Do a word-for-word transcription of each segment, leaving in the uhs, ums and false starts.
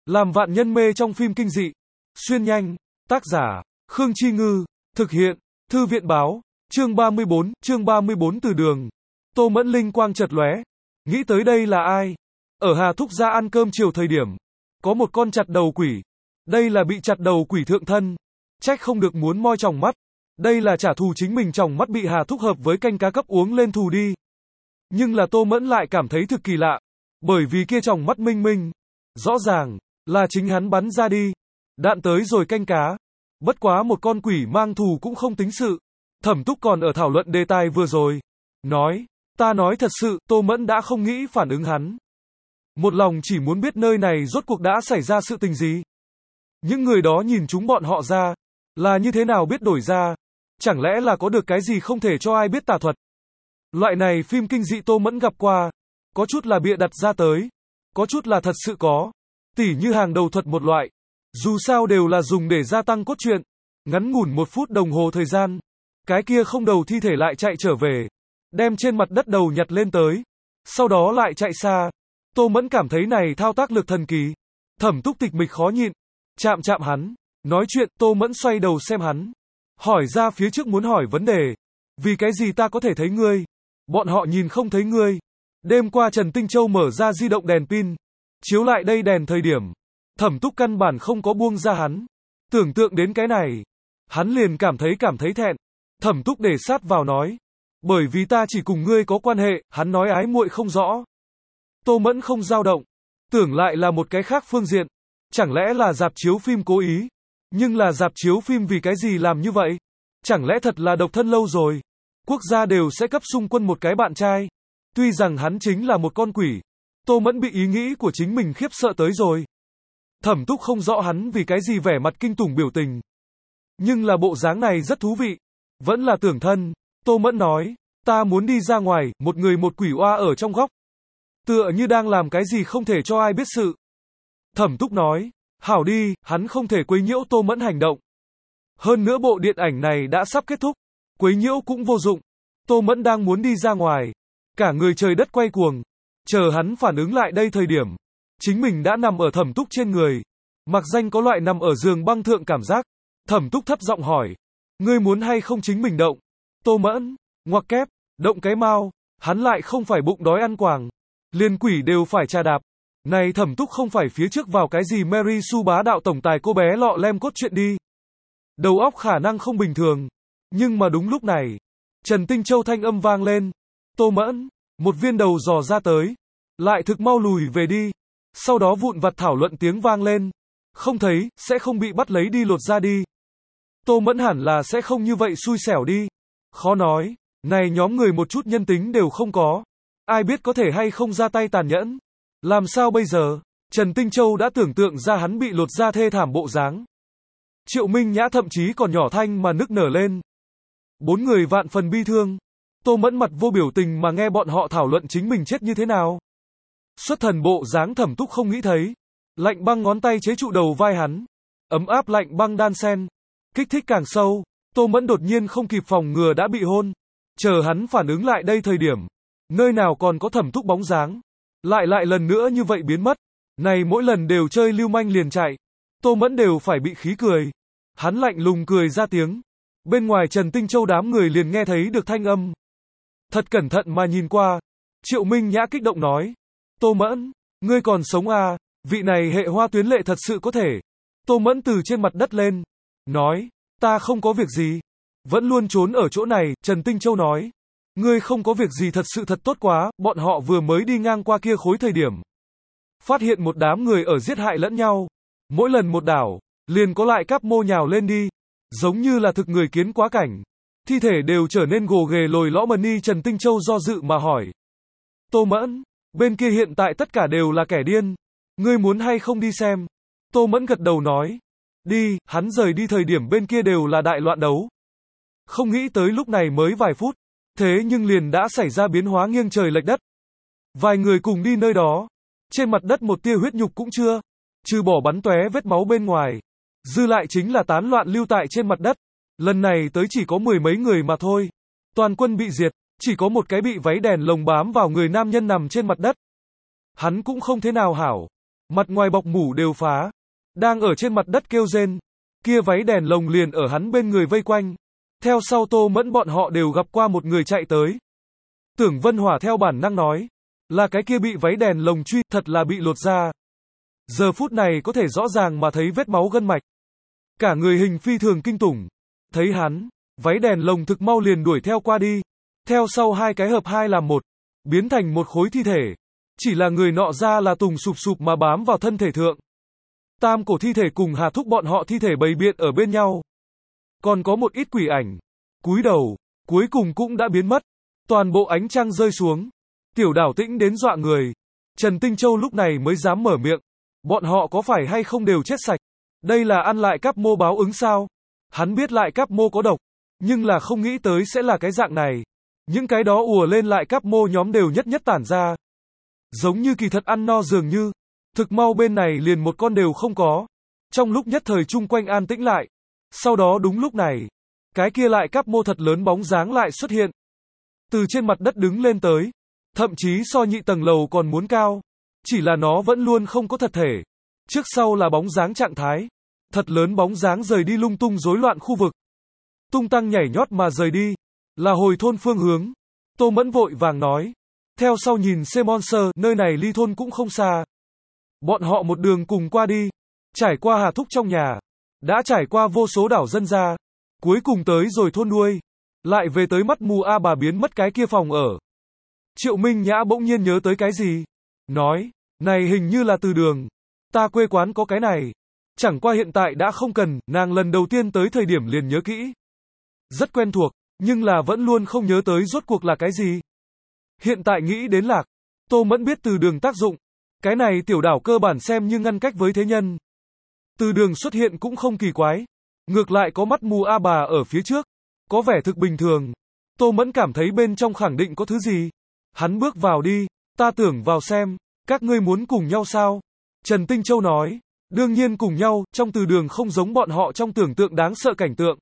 Làm vạn nhân mê trong phim kinh dị. Xuyên nhanh. Tác giả, Khương Chi Ngư. Thực hiện, Thư viện Báo. Chương ba mươi bốn, chương ba mươi bốn từ đường. Tô Mẫn linh quang chợt lóe. Nghĩ tới đây là ai? Ở Hà Thúc gia ăn cơm chiều thời điểm. Có một con chặt đầu quỷ. Đây là bị chặt đầu quỷ thượng thân. Trách không được muốn moi tròng mắt. Đây là trả thù chính mình tròng mắt bị Hà Thúc hợp với canh cá cấp uống lên thù đi. Nhưng là Tô Mẫn lại cảm thấy thực kỳ lạ. Bởi vì kia tròng mắt minh minh. Rõ ràng, là chính hắn bắn ra đi. Đạn tới rồi canh cá. Bất quá một con quỷ mang thù cũng không tính sự. Thẩm Túc còn ở thảo luận đề tài vừa rồi. Nói, ta nói thật sự, Tô Mẫn đã không nghĩ phản ứng hắn. Một lòng chỉ muốn biết nơi này rốt cuộc đã xảy ra sự tình gì. Những người đó nhìn chúng bọn họ ra. Là như thế nào biết đổi ra. Chẳng lẽ là có được cái gì không thể cho ai biết tà thuật. Loại này phim kinh dị Tô Mẫn gặp qua. Có chút là bịa đặt ra tới. Có chút là thật sự có. Tỉ như hàng đầu thuật một loại. Dù sao đều là dùng để gia tăng cốt truyện. Ngắn ngủn một phút đồng hồ thời gian. Cái kia không đầu thi thể lại chạy trở về. Đem trên mặt đất đầu nhặt lên tới. Sau đó lại chạy xa. Tô Mẫn cảm thấy này thao tác lực thần kỳ. Thẩm Túc tịch mịch khó nhịn. Chạm chạm hắn. Nói chuyện, Tô Mẫn xoay đầu xem hắn. Hỏi ra phía trước muốn hỏi vấn đề. Vì cái gì ta có thể thấy ngươi? Bọn họ nhìn không thấy ngươi. Đêm qua Trần Tinh Châu mở ra di động đèn pin. Chiếu lại đây đèn thời điểm. Thẩm Túc căn bản không có buông ra hắn. Tưởng tượng đến cái này. Hắn liền cảm thấy cảm thấy thẹn. Thẩm Túc để sát vào nói. Bởi vì ta chỉ cùng ngươi có quan hệ, hắn nói ái muội không rõ. Tô Mẫn không dao động. Tưởng lại là một cái khác phương diện. Chẳng lẽ là rạp chiếu phim cố ý? Nhưng là rạp chiếu phim vì cái gì làm như vậy? Chẳng lẽ thật là độc thân lâu rồi? Quốc gia đều sẽ cấp xung quân một cái bạn trai. Tuy rằng hắn chính là một con quỷ. Tô Mẫn bị ý nghĩ của chính mình khiếp sợ tới rồi. Thẩm Túc không rõ hắn vì cái gì vẻ mặt kinh tủng biểu tình. Nhưng là bộ dáng này rất thú vị. Vẫn là tưởng thân. Tô Mẫn nói, ta muốn đi ra ngoài, một người một quỷ oa ở trong góc. Tựa như đang làm cái gì không thể cho ai biết sự. Thẩm Túc nói, hảo đi, hắn không thể quấy nhiễu Tô Mẫn hành động. Hơn nữa bộ điện ảnh này đã sắp kết thúc. Quấy nhiễu cũng vô dụng. Tô Mẫn đang muốn đi ra ngoài. Cả người trời đất quay cuồng. Chờ hắn phản ứng lại đây thời điểm. Chính mình đã nằm ở Thẩm Túc trên người. Mặc danh có loại nằm ở giường băng thượng cảm giác. Thẩm Túc thấp giọng hỏi. Ngươi muốn hay không chính mình động? Tô Mẫn, ngoặc kép, động cái mau. Hắn lại không phải bụng đói ăn quàng. Liên quỷ đều phải trà đạp. Này Thẩm Túc không phải phía trước vào cái gì Mary Sue bá đạo tổng tài cô bé lọ lem cốt truyện đi. Đầu óc khả năng không bình thường. Nhưng mà đúng lúc này. Trần Tinh Châu thanh âm vang lên. Tô Mẫn, một viên đầu dò ra tới. Lại thực mau lùi về đi. Sau đó vụn vặt thảo luận tiếng vang lên. Không thấy, sẽ không bị bắt lấy đi lột ra đi. Tô Mẫn hẳn là sẽ không như vậy xui xẻo đi. Khó nói, này nhóm người một chút nhân tính đều không có. Ai biết có thể hay không ra tay tàn nhẫn. Làm sao bây giờ? Trần Tinh Châu đã tưởng tượng ra hắn bị lột ra thê thảm bộ dáng. Triệu Minh Nhã thậm chí còn nhỏ thanh mà nức nở lên. Bốn người vạn phần bi thương. Tô Mẫn mặt vô biểu tình mà nghe bọn họ thảo luận chính mình chết như thế nào. Xuất thần bộ dáng Thẩm Túc không nghĩ thấy. Lạnh băng ngón tay chế trụ đầu vai hắn. Ấm áp lạnh băng đan sen. Kích thích càng sâu. Tô Mẫn đột nhiên không kịp phòng ngừa đã bị hôn. Chờ hắn phản ứng lại đây thời điểm. Nơi nào còn có Thẩm Túc bóng dáng. Lại lại lần nữa như vậy biến mất. Này mỗi lần đều chơi lưu manh liền chạy. Tô Mẫn đều phải bị khí cười. Hắn lạnh lùng cười ra tiếng. Bên ngoài Trần Tinh Châu đám người liền nghe thấy được thanh âm. Thật cẩn thận mà nhìn qua. Triệu Minh Nhã kích động nói. Tô Mẫn, ngươi còn sống à, vị này hệ hoa tuyến lệ thật sự có thể. Tô Mẫn từ trên mặt đất lên. Nói, ta không có việc gì. Vẫn luôn trốn ở chỗ này, Trần Tinh Châu nói. Ngươi không có việc gì thật sự thật tốt quá, bọn họ vừa mới đi ngang qua kia khối thời điểm. Phát hiện một đám người ở giết hại lẫn nhau. Mỗi lần một đảo, liền có lại cáp mô nhào lên đi. Giống như là thực người kiến quá cảnh. Thi thể đều trở nên gồ ghề lồi lõm mần ni. Trần Tinh Châu do dự mà hỏi. Tô Mẫn, bên kia hiện tại tất cả đều là kẻ điên. Ngươi muốn hay không đi xem? Tô Mẫn gật đầu nói. Đi, hắn rời đi thời điểm bên kia đều là đại loạn đấu. Không nghĩ tới lúc này mới vài phút. Thế nhưng liền đã xảy ra biến hóa nghiêng trời lệch đất. Vài người cùng đi nơi đó. Trên mặt đất một tia huyết nhục cũng chưa. Trừ bỏ bắn tóe vết máu bên ngoài. Dư lại chính là tán loạn lưu tại trên mặt đất. Lần này tới chỉ có mười mấy người mà thôi. Toàn quân bị diệt. Chỉ có một cái bị váy đèn lồng bám vào người nam nhân nằm trên mặt đất. Hắn cũng không thế nào hảo. mặt ngoài bọc mủ đều phá, đang ở trên mặt đất kêu rên, kia váy đèn lồng liền ở hắn bên người vây quanh. Theo sau Tô Mẫn bọn họ đều gặp qua một người chạy tới. Tưởng Vân Hỏa theo bản năng nói, là cái kia bị váy đèn lồng truy, thật là bị lột ra. Giờ phút này có thể rõ ràng mà thấy vết máu gân mạch. Cả người hình phi thường kinh tủng. Thấy hắn, váy đèn lồng thực mau liền đuổi theo qua đi. Theo sau hai cái hợp hai làm một, biến thành một khối thi thể. Chỉ là người nọ ra là tùng sụp sụp mà bám vào thân thể thượng. Tam cổ thi thể cùng Hà Thúc bọn họ thi thể bày biện ở bên nhau. Còn có một ít quỷ ảnh. Cúi đầu, cuối cùng cũng đã biến mất. Toàn bộ ánh trăng rơi xuống. Tiểu Đảo tĩnh đến dọa người. Trần Tinh Châu lúc này mới dám mở miệng. Bọn họ có phải hay không đều chết sạch? Đây là ăn lại cáp mô báo ứng sao? Hắn biết lại cáp mô có độc. Nhưng là không nghĩ tới sẽ là cái dạng này. Những cái đó ùa lên lại cáp mô nhóm đều nhất nhất tản ra. Giống như kỳ thật ăn no dường như. Thực mau bên này liền một con đều không có. Trong lúc nhất thời chung quanh an tĩnh lại. Sau đó đúng lúc này, cái kia lại cáp mô thật lớn bóng dáng lại xuất hiện. Từ trên mặt đất đứng lên tới. Thậm chí so nhị tầng lầu còn muốn cao. Chỉ là nó vẫn luôn không có thật thể. Trước sau là bóng dáng trạng thái. Thật lớn bóng dáng rời đi lung tung rối loạn khu vực. Tung tăng nhảy nhót mà rời đi. Là hồi thôn phương hướng. Tô Mẫn vội vàng nói. Theo sau nhìn C-Monster, nơi này ly thôn cũng không xa. Bọn họ một đường cùng qua đi. Trải qua Hà Thúc trong nhà. Đã trải qua vô số đảo dân ra. Cuối cùng tới rồi thôn đuôi. Lại về tới mắt mù A bà biến mất cái kia phòng ở. Triệu Minh Nhã bỗng nhiên nhớ tới cái gì. Nói, này hình như là từ đường. Ta quê quán có cái này. Chẳng qua hiện tại đã không cần, nàng lần đầu tiên tới thời điểm liền nhớ kỹ. Rất quen thuộc, nhưng là vẫn luôn không nhớ tới rốt cuộc là cái gì. Hiện tại nghĩ đến lạc. Tô Mẫn biết từ đường tác dụng. Cái này tiểu đảo cơ bản xem như ngăn cách với thế nhân. Từ đường xuất hiện cũng không kỳ quái. Ngược lại có mắt mù A bà ở phía trước. Có vẻ thực bình thường. Tô Mẫn cảm thấy bên trong khẳng định có thứ gì. Hắn bước vào đi. Ta tưởng vào xem. Các ngươi muốn cùng nhau sao? Trần Tinh Châu nói. Đương nhiên cùng nhau, trong từ đường không giống bọn họ trong tưởng tượng đáng sợ cảnh tượng.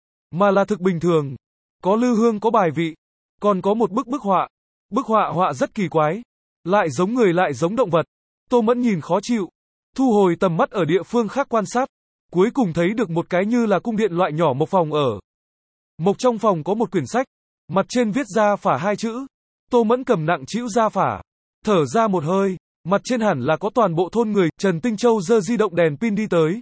Mà là thực bình thường. Có lư hương có bài vị. Còn có một bức bức họa. Bức họa họa rất kỳ quái. Lại giống người lại giống động vật. Tô Mẫn nhìn khó chịu. Thu hồi tầm mắt ở địa phương khác quan sát. Cuối cùng thấy được một cái như là cung điện loại nhỏ một phòng ở. Mộc trong phòng có một quyển sách. Mặt trên viết ra phả hai chữ. Tô Mẫn cầm nặng chĩu ra phả. Thở ra một hơi. Mặt trên hẳn là có toàn bộ thôn người. Trần Tinh Châu giơ di động đèn pin đi tới.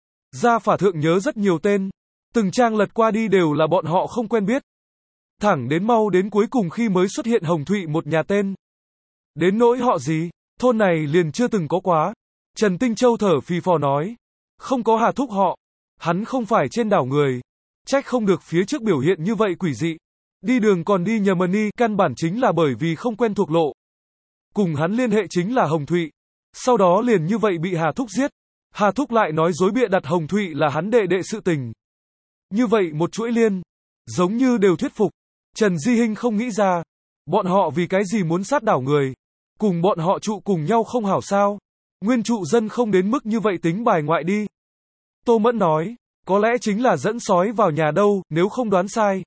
Ra phả thượng nhớ rất nhiều tên. Từng trang lật qua đi đều là bọn họ không quen biết. Thẳng đến mau đến cuối cùng khi mới xuất hiện Hồng Thụy một nhà tên. Đến nỗi họ gì, thôn này liền chưa từng có quá. Trần Tinh Châu thở phì phò nói. Không có Hà Thúc họ. Hắn không phải trên đảo người. Trách không được phía trước biểu hiện như vậy quỷ dị. Đi đường còn đi nhờ mần ni, căn bản chính là bởi vì không quen thuộc lộ. Cùng hắn liên hệ chính là Hồng Thụy. Sau đó liền như vậy bị Hà Thúc giết. Hà Thúc lại nói dối bịa đặt Hồng Thụy là hắn đệ đệ sự tình. Như vậy một chuỗi liên. Giống như đều thuyết phục. Trần Di Hinh không nghĩ ra. Bọn họ vì cái gì muốn sát đảo người. Cùng bọn họ trụ cùng nhau không hảo sao. Nguyên trụ dân không đến mức như vậy tính bài ngoại đi. Tô Mẫn nói. Có lẽ chính là dẫn sói vào nhà đâu, nếu không đoán sai.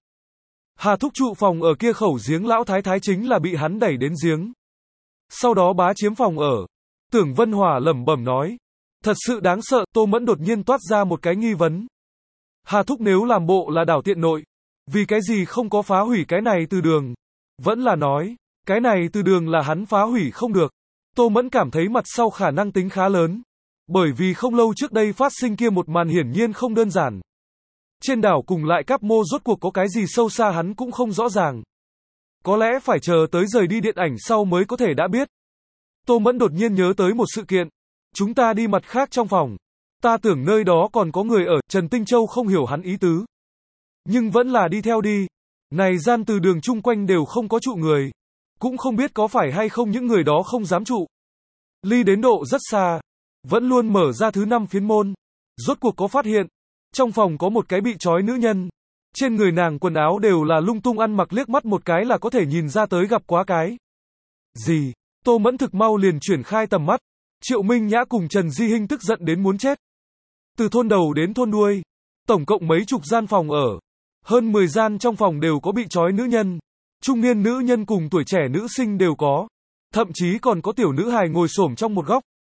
Hà Thúc trụ phòng ở kia khẩu giếng lão thái thái chính là bị hắn đẩy đến giếng. Sau đó bá chiếm phòng ở. Tưởng Vân Hòa lẩm bẩm nói. Thật sự đáng sợ, Tô Mẫn đột nhiên toát ra một cái nghi vấn. Hà Thúc nếu làm bộ là đảo tiện nội. Vì cái gì không có phá hủy cái này từ đường. Vẫn là nói. Cái này từ đường là hắn phá hủy không được. Tô Mẫn cảm thấy mặt sau khả năng tính khá lớn. Bởi vì không lâu trước đây phát sinh kia một màn hiển nhiên không đơn giản. Trên đảo cùng lại cáp mô rốt cuộc có cái gì sâu xa hắn cũng không rõ ràng. Có lẽ phải chờ tới rời đi điện ảnh sau mới có thể đã biết. Tô Mẫn đột nhiên nhớ tới một sự kiện. Chúng ta đi mặt khác trong phòng. Ta tưởng nơi đó còn có người ở, Trần Tinh Châu không hiểu hắn ý tứ. Nhưng vẫn là đi theo đi. Này gian từ đường chung quanh đều không có trụ người. Cũng không biết có phải hay không những người đó không dám trụ. Ly đến độ rất xa. Vẫn luôn mở ra thứ năm phiến môn. Rốt cuộc có phát hiện. Trong phòng có một cái bị trói nữ nhân. Trên người nàng quần áo đều là lung tung ăn mặc liếc mắt một cái là có thể nhìn ra tới gặp quá cái. Gì? Tô Mẫn thực mau liền chuyển khai tầm mắt. Triệu Minh Nhã cùng Trần Di Hinh tức giận đến muốn chết. Từ thôn đầu đến thôn đuôi. Tổng cộng mấy chục gian phòng ở. Hơn mười gian trong phòng đều có bị trói nữ nhân. Trung niên nữ nhân cùng tuổi trẻ nữ sinh đều có. Thậm chí còn có tiểu nữ hài ngồi xổm trong một góc.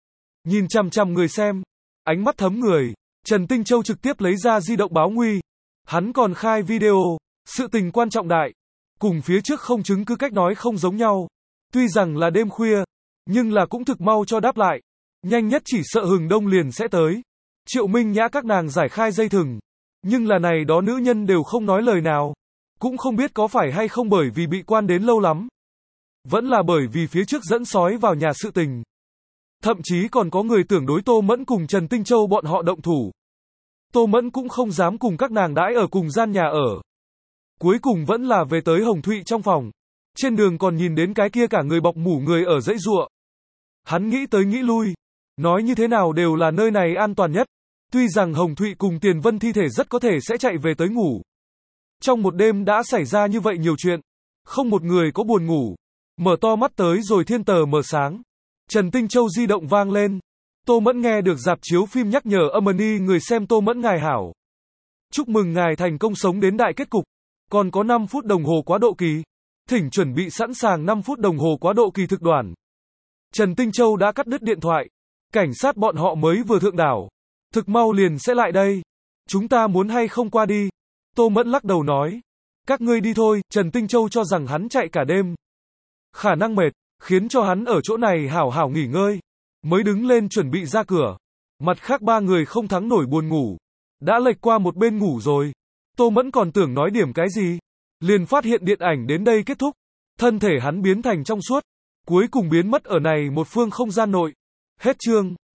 Nhìn chằm chằm người xem, ánh mắt thấm người, Trần Tinh Châu trực tiếp lấy ra di động báo nguy. Hắn còn khai video, sự tình quan trọng đại. Cùng phía trước không chứng cứ cách nói không giống nhau. Tuy rằng là đêm khuya, nhưng là cũng thực mau cho đáp lại. Nhanh nhất chỉ sợ hừng đông liền sẽ tới. Triệu Minh Nhã các nàng giải khai dây thừng. Nhưng là này đó nữ nhân đều không nói lời nào. Cũng không biết có phải hay không bởi vì bị quan đến lâu lắm. Vẫn là bởi vì phía trước dẫn sói vào nhà sự tình. Thậm chí còn có người tưởng đối Tô Mẫn cùng Trần Tinh Châu bọn họ động thủ. Tô Mẫn cũng không dám cùng các nàng đãi ở cùng gian nhà ở. Cuối cùng vẫn là về tới Hồng Thụy trong phòng. Trên đường còn nhìn đến cái kia cả người bọc mủ người ở dãy giụa. Hắn nghĩ tới nghĩ lui. Nói như thế nào đều là nơi này an toàn nhất. Tuy rằng Hồng Thụy cùng Tiền Vân thi thể rất có thể sẽ chạy về tới ngủ. Trong một đêm đã xảy ra như vậy nhiều chuyện. Không một người có buồn ngủ. Mở to mắt tới rồi thiên tờ mở sáng. Trần Tinh Châu di động vang lên. Tô Mẫn nghe được rạp chiếu phim nhắc nhở âm ầm người xem Tô Mẫn ngài hảo. Chúc mừng ngài thành công sống đến đại kết cục. Còn có năm phút đồng hồ quá độ kỳ. Thỉnh chuẩn bị sẵn sàng năm phút đồng hồ quá độ kỳ thực đoàn. Trần Tinh Châu đã cắt đứt điện thoại. Cảnh sát bọn họ mới vừa thượng đảo. Thực mau liền sẽ lại đây. Chúng ta muốn hay không qua đi. Tô Mẫn lắc đầu nói. Các ngươi đi thôi, Trần Tinh Châu cho rằng hắn chạy cả đêm. Khả năng mệt, khiến cho hắn ở chỗ này hảo hảo nghỉ ngơi. Mới đứng lên chuẩn bị ra cửa. Mặt khác ba người không thắng nổi buồn ngủ. Đã lệch qua một bên ngủ rồi. Tô Mẫn còn tưởng nói điểm cái gì. Liền phát hiện điện ảnh đến đây kết thúc. Thân thể hắn biến thành trong suốt. Cuối cùng biến mất ở này một phương không gian nội. Hết chương.